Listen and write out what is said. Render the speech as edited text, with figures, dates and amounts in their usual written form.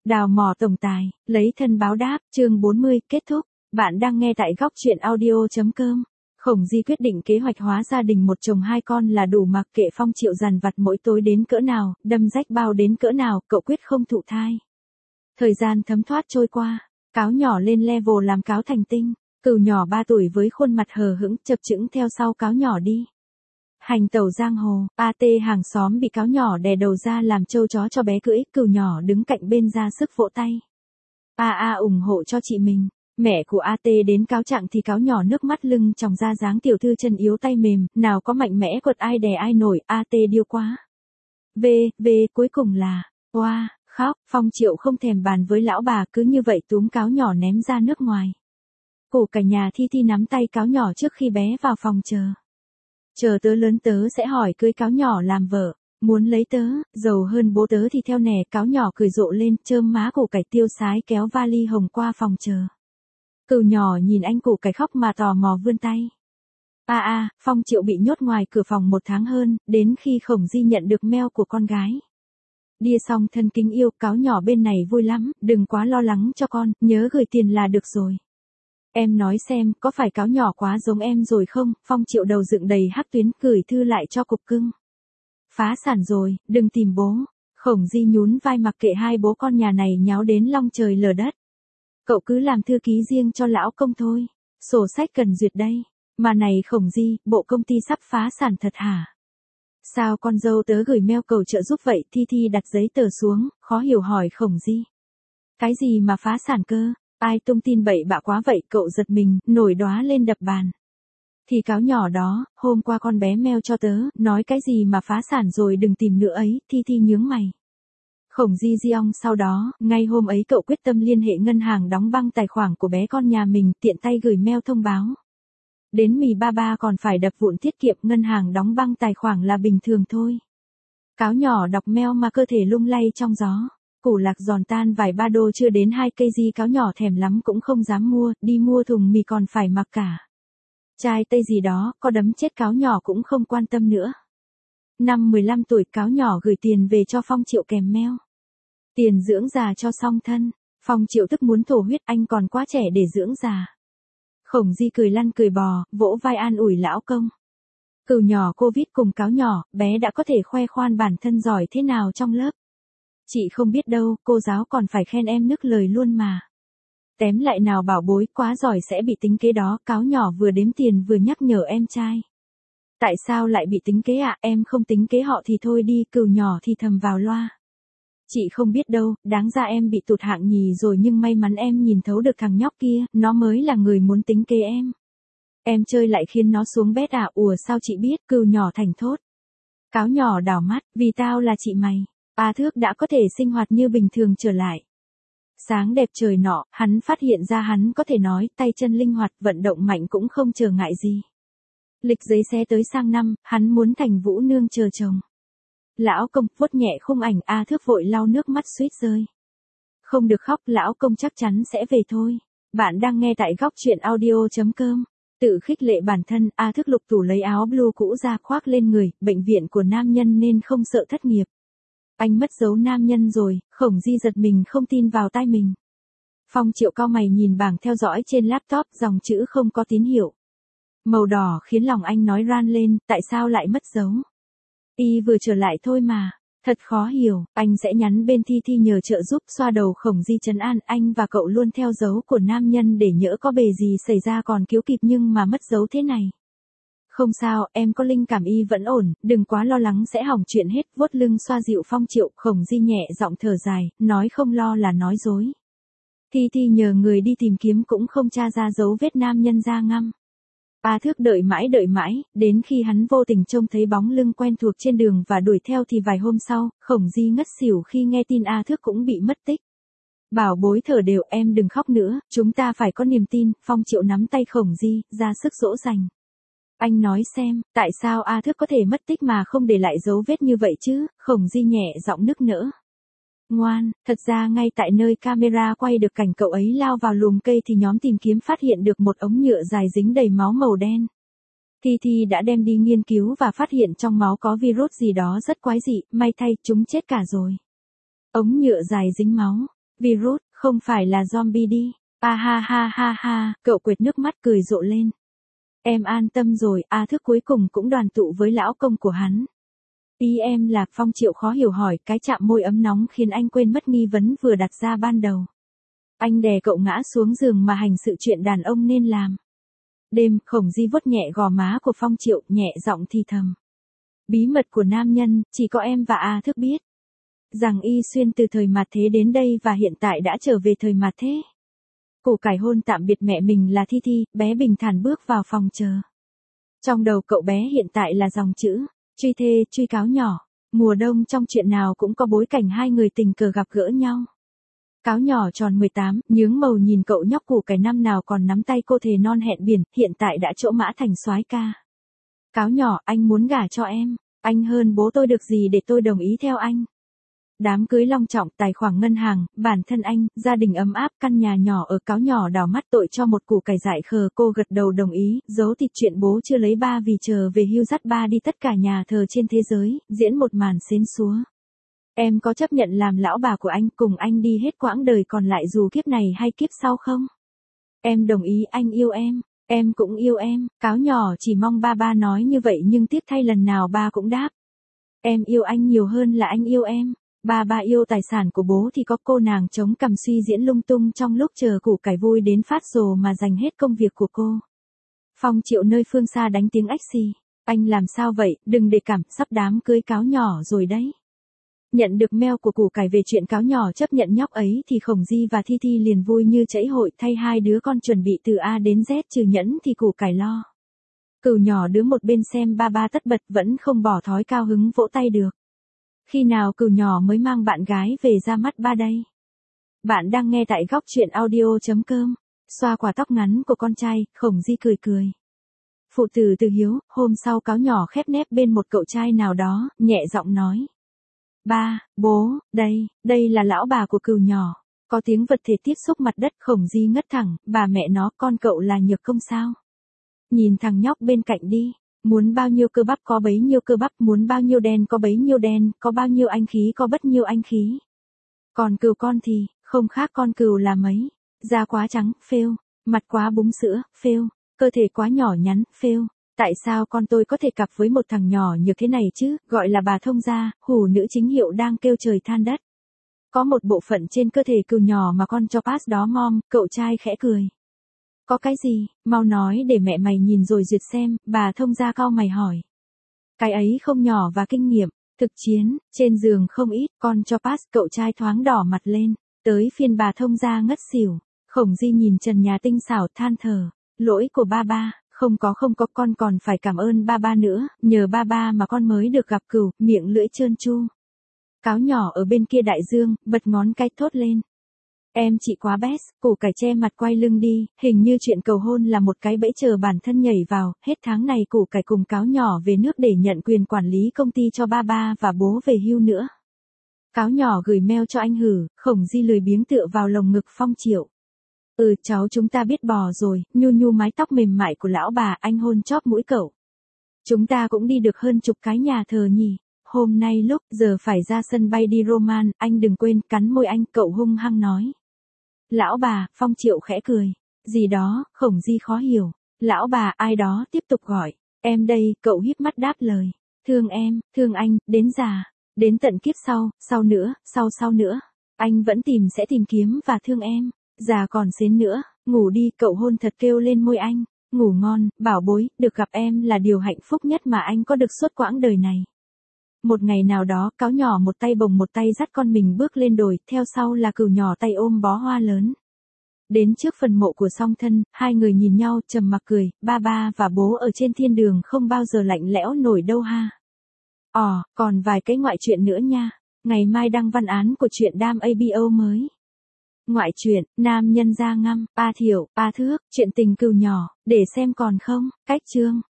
Đào mỏ tổng tài, lấy thân báo đáp, chương 40, kết thúc. Bạn đang nghe tại góc truyện audio.com. Khổng Di quyết định kế hoạch hóa gia đình một chồng hai con là đủ, mặc kệ Phong Triệu dằn vặt mỗi tối đến cỡ nào, đâm rách bao đến cỡ nào, cậu quyết không thụ thai. Thời gian thấm thoát trôi qua, cáo nhỏ lên level làm cáo thành tinh, cừu nhỏ 3 tuổi với khuôn mặt hờ hững chập chững theo sau cáo nhỏ đi. Hành tẩu giang hồ, AT hàng xóm bị cáo nhỏ đè đầu ra làm trâu chó cho bé cưỡi, cừu nhỏ đứng cạnh bên ra sức vỗ tay. ủng hộ cho chị mình. Mẹ của AT đến cáo trạng thì cáo nhỏ nước mắt lưng tròng ra dáng tiểu thư chân yếu tay mềm, nào có mạnh mẽ quật ai đè ai nổi, AT điêu quá. Cuối cùng là, khóc, Phong Triệu không thèm bàn với lão bà, cứ như vậy túm cáo nhỏ ném ra nước ngoài. Cổ cả nhà Thi nắm tay cáo nhỏ trước khi bé vào phòng chờ tớ lớn tớ sẽ hỏi cưới cáo nhỏ làm vợ, muốn lấy tớ, giàu hơn bố tớ thì theo nè, cáo nhỏ cười rộ lên, chơm má củ cải tiêu sái kéo vali hồng qua phòng chờ. Cừu nhỏ nhìn anh củ cải khóc mà tò mò vươn tay. Phong Triệu bị nhốt ngoài cửa phòng 1 tháng hơn, đến khi Khổng Di nhận được mail của con gái. Đia xong thân kính yêu, cáo nhỏ bên này vui lắm, đừng quá lo lắng cho con, nhớ gửi tiền là được rồi. Em nói xem, có phải cáo nhỏ quá giống em rồi không? Phong Triệu đầu dựng đầy hắc tuyến, gửi thư lại cho cục cưng. Phá sản rồi, đừng tìm bố. Khổng Di nhún vai mặc kệ hai bố con nhà này nháo đến long trời lở đất. Cậu cứ làm thư ký riêng cho lão công thôi. Sổ sách cần duyệt đây. Mà này Khổng Di, bộ công ty sắp phá sản thật hả? Sao con dâu tớ gửi mail cầu trợ giúp vậy? Thi đặt giấy tờ xuống, khó hiểu hỏi Khổng Di. Cái gì mà phá sản cơ? Ai tung tin bậy bạ quá vậy? Cậu giật mình, nổi đóa lên đập bàn. Thì cáo nhỏ đó, hôm qua con bé mail cho tớ, nói cái gì mà phá sản rồi đừng tìm nữa ấy, Thi nhướng mày. Khổng Di giong sau đó, ngay hôm ấy cậu quyết tâm liên hệ ngân hàng đóng băng tài khoản của bé con nhà mình, tiện tay gửi mail thông báo. Đến mì ba còn phải đập vụn tiết kiệm, ngân hàng đóng băng tài khoản là bình thường thôi. Cáo nhỏ đọc mail mà cơ thể lung lay trong gió. Củ lạc giòn tan vài $3 chưa đến 2 cây gì, cáo nhỏ thèm lắm cũng không dám mua, đi mua thùng mì còn phải mặc cả chai tây gì đó, có đấm chết cáo nhỏ cũng không quan tâm nữa. Năm 15 tuổi cáo nhỏ gửi tiền về cho Phong Triệu kèm mail. Tiền dưỡng già cho song thân. Phong Triệu tức muốn thổ huyết, anh còn quá trẻ để dưỡng già. Khổng Di cười lăn cười bò, vỗ vai an ủi lão công. Cừu nhỏ Covid cùng cáo nhỏ, bé đã có thể khoe khoan bản thân giỏi thế nào trong lớp. Chị không biết đâu, cô giáo còn phải khen em nức lời luôn mà. Tém lại nào bảo bối, quá giỏi sẽ bị tính kế đó, cáo nhỏ vừa đếm tiền vừa nhắc nhở em trai. Tại sao lại bị tính kế ạ? Em không tính kế họ thì thôi đi, cừu nhỏ thì thầm vào loa. Chị không biết đâu, đáng ra em bị tụt hạng nhì rồi nhưng may mắn em nhìn thấu được thằng nhóc kia, nó mới là người muốn tính kế em. Em chơi lại khiến nó xuống bét à? Ủa sao chị biết? Cừu nhỏ thành thốt. Cáo nhỏ đảo mắt, vì tao là chị mày. Thước đã có thể sinh hoạt như bình thường trở lại. Sáng đẹp trời nọ, hắn phát hiện ra hắn có thể nói, tay chân linh hoạt, vận động mạnh cũng không trở ngại gì. Lịch giấy xe tới sang năm, hắn muốn thành vũ nương chờ chồng. Lão công vuốt nhẹ khung ảnh, Thước vội lau nước mắt suýt rơi. Không được khóc, lão công chắc chắn sẽ về thôi. Bạn đang nghe tại góc truyện audio.com. Tự khích lệ bản thân, Thước lục tủ lấy áo blue cũ ra khoác lên người, bệnh viện của nam nhân nên không sợ thất nghiệp. Anh mất dấu nam nhân rồi, Khổng Di giật mình không tin vào tai mình. Phong Triệu cau mày nhìn bảng theo dõi trên laptop, dòng chữ không có tín hiệu. Màu đỏ khiến lòng anh nói ran lên, tại sao lại mất dấu? Y vừa trở lại thôi mà, thật khó hiểu, anh sẽ nhắn bên Thi nhờ trợ giúp. Xoa đầu Khổng Di trấn an, anh và cậu luôn theo dấu của nam nhân để nhỡ có bề gì xảy ra còn cứu kịp, nhưng mà mất dấu thế này. Không sao, em có linh cảm y vẫn ổn, đừng quá lo lắng sẽ hỏng chuyện hết. Vuốt lưng xoa dịu Phong Triệu, Khổng Di nhẹ giọng thở dài, nói không lo là nói dối. Thi nhờ người đi tìm kiếm cũng không tra ra dấu vết nam nhân da ngăm. Thước đợi mãi, đến khi hắn vô tình trông thấy bóng lưng quen thuộc trên đường và đuổi theo thì vài hôm sau, Khổng Di ngất xỉu khi nghe tin Thước cũng bị mất tích. Bảo bối thở đều, em đừng khóc nữa, chúng ta phải có niềm tin. Phong Triệu nắm tay Khổng Di, ra sức dỗ dành. Anh nói xem, tại sao Thước có thể mất tích mà không để lại dấu vết như vậy chứ? Khổng Di nhẹ giọng nức nở. Ngoan, thật ra ngay tại nơi camera quay được cảnh cậu ấy lao vào lùm cây thì nhóm tìm kiếm phát hiện được một ống nhựa dài dính đầy máu màu đen. Thi đã đem đi nghiên cứu và phát hiện trong máu có virus gì đó rất quái dị, may thay chúng chết cả rồi. Ống nhựa dài dính máu. Virus, không phải là zombie đi. A ha ha ha ha, cậu quệt nước mắt cười rộ lên. Em an tâm rồi, A Thức cuối cùng cũng đoàn tụ với lão công của hắn. Ý em là, Phong Triệu khó hiểu hỏi, cái chạm môi ấm nóng khiến anh quên mất nghi vấn vừa đặt ra ban đầu. Anh đè cậu ngã xuống giường mà hành sự chuyện đàn ông nên làm. Đêm, Khổng Di vuốt nhẹ gò má của Phong Triệu, nhẹ giọng thì thầm. Bí mật của nam nhân, chỉ có em và A Thức biết. Rằng y xuyên từ thời mạt thế đến đây và hiện tại đã trở về thời mạt thế. Củ cải hôn tạm biệt mẹ mình là Thi Thi, bé bình thản bước vào phòng chờ. Trong đầu cậu bé hiện tại là dòng chữ, truy thê, truy cáo nhỏ. Mùa đông trong chuyện nào cũng có bối cảnh hai người tình cờ gặp gỡ nhau. Cáo nhỏ tròn 18, nhướng màu nhìn cậu nhóc củ cải năm nào còn nắm tay cô thề non hẹn biển, hiện tại đã trổ mã thành soái ca. Cáo nhỏ, anh muốn gả cho em. Anh hơn bố tôi được gì để tôi đồng ý theo anh. Đám cưới long trọng, tài khoản ngân hàng, bản thân anh, gia đình ấm áp, căn nhà nhỏ ở. Cáo nhỏ đào mắt tội cho một củ cải dại khờ, cô gật đầu đồng ý, giấu thịt chuyện bố chưa lấy ba vì chờ về hưu dắt ba đi tất cả nhà thờ trên thế giới, diễn một màn xến xúa. Em có chấp nhận làm lão bà của anh, cùng anh đi hết quãng đời còn lại dù kiếp này hay kiếp sau không? Em đồng ý, anh yêu em cũng yêu em. Cáo nhỏ chỉ mong ba nói như vậy nhưng tiếc thay lần nào ba cũng đáp. Em yêu anh nhiều hơn là anh yêu em. Ba yêu tài sản của bố thì có. Cô nàng chống cằm suy diễn lung tung trong lúc chờ củ cải vui đến phát rồ mà dành hết công việc của cô. Phong Triệu nơi phương xa đánh tiếng ách xì. Anh làm sao vậy, đừng để cảm, sắp đám cưới cáo nhỏ rồi đấy. Nhận được mail của củ cải về chuyện cáo nhỏ chấp nhận nhóc ấy thì Khổng Di và Thi Thi liền vui như chảy hội, thay hai đứa con chuẩn bị từ A đến Z, trừ nhẫn thì củ cải lo. Cừu nhỏ đứa một bên xem ba tất bật vẫn không bỏ thói cao hứng vỗ tay được. Khi nào cừu nhỏ mới mang bạn gái về ra mắt ba đây? Bạn đang nghe tại góc truyện audio.com. Xoa quả tóc ngắn của con trai, Khổng Di cười cười. Phụ tử từ hiếu, hôm sau cáo nhỏ khép nép bên một cậu trai nào đó, nhẹ giọng nói. Ba, bố, đây là lão bà của cừu nhỏ. Có tiếng vật thể tiếp xúc mặt đất, Khổng Di ngất thẳng, bà mẹ nó, con cậu là Nhược Công sao? Nhìn thằng nhóc bên cạnh đi, muốn bao nhiêu cơ bắp có bấy nhiêu cơ bắp, muốn bao nhiêu đen có bấy nhiêu đen, có bao nhiêu anh khí có bấy nhiêu anh khí. Còn cừu con thì, không khác con cừu là mấy, da quá trắng, phêu, mặt quá búng sữa, phêu, cơ thể quá nhỏ nhắn, phêu. Tại sao con tôi có thể cặp với một thằng nhỏ như thế này chứ, gọi là bà thông gia, hủ nữ chính hiệu đang kêu trời than đất. Có một bộ phận trên cơ thể cừu nhỏ mà con cho pass đó mom, cậu trai khẽ cười. Có cái gì, mau nói để mẹ mày nhìn rồi duyệt xem, bà thông gia cau mày hỏi. Cái ấy không nhỏ và kinh nghiệm, thực chiến, trên giường không ít, con cho pass, cậu trai thoáng đỏ mặt lên, tới phiên bà thông gia ngất xỉu. Khổng Di nhìn trần nhà tinh xảo than thở, lỗi của ba. Không có con còn phải cảm ơn ba nữa, nhờ ba mà con mới được gặp cừu, miệng lưỡi trơn tru. Cáo nhỏ ở bên kia đại dương, bật ngón cái thốt lên. Em chị quá best, củ cải che mặt quay lưng đi, hình như chuyện cầu hôn là một cái bẫy chờ bản thân nhảy vào, hết tháng này củ cải cùng cáo nhỏ về nước để nhận quyền quản lý công ty cho ba và bố về hưu nữa. Cáo nhỏ gửi mail cho anh hử, Khổng Di lười biếng tựa vào lồng ngực Phong Triệu. Cháu chúng ta biết bò rồi, nhu mái tóc mềm mại của lão bà, anh hôn chóp mũi cậu. Chúng ta cũng đi được hơn chục cái nhà thờ nhỉ. Hôm nay lúc giờ phải ra sân bay đi Roman, anh đừng quên, cắn môi anh, cậu hung hăng nói. Lão bà, Phong Triệu khẽ cười. Gì đó, Khổng Di khó hiểu. Lão bà, ai đó tiếp tục gọi. Em đây, cậu híp mắt đáp lời. Thương em, thương anh, đến già, đến tận kiếp sau nữa, sau nữa. Anh vẫn sẽ tìm kiếm và thương em. Già còn xến nữa, ngủ đi, cậu hôn thật kêu lên môi anh. Ngủ ngon, bảo bối, được gặp em là điều hạnh phúc nhất mà anh có được suốt quãng đời này. Một ngày nào đó, cáo nhỏ một tay bồng một tay dắt con mình bước lên đồi, theo sau là cừu nhỏ tay ôm bó hoa lớn. Đến trước phần mộ của song thân, hai người nhìn nhau trầm mặc cười, ba và bố ở trên thiên đường không bao giờ lạnh lẽo nổi đâu ha. Còn vài cái ngoại truyện nữa nha. Ngày mai đăng văn án của truyện đam ABO mới. Ngoại truyện, nam nhân da ngăm, A Thiểu, A Thước, chuyện tình cừu nhỏ, để xem còn không, cách chương.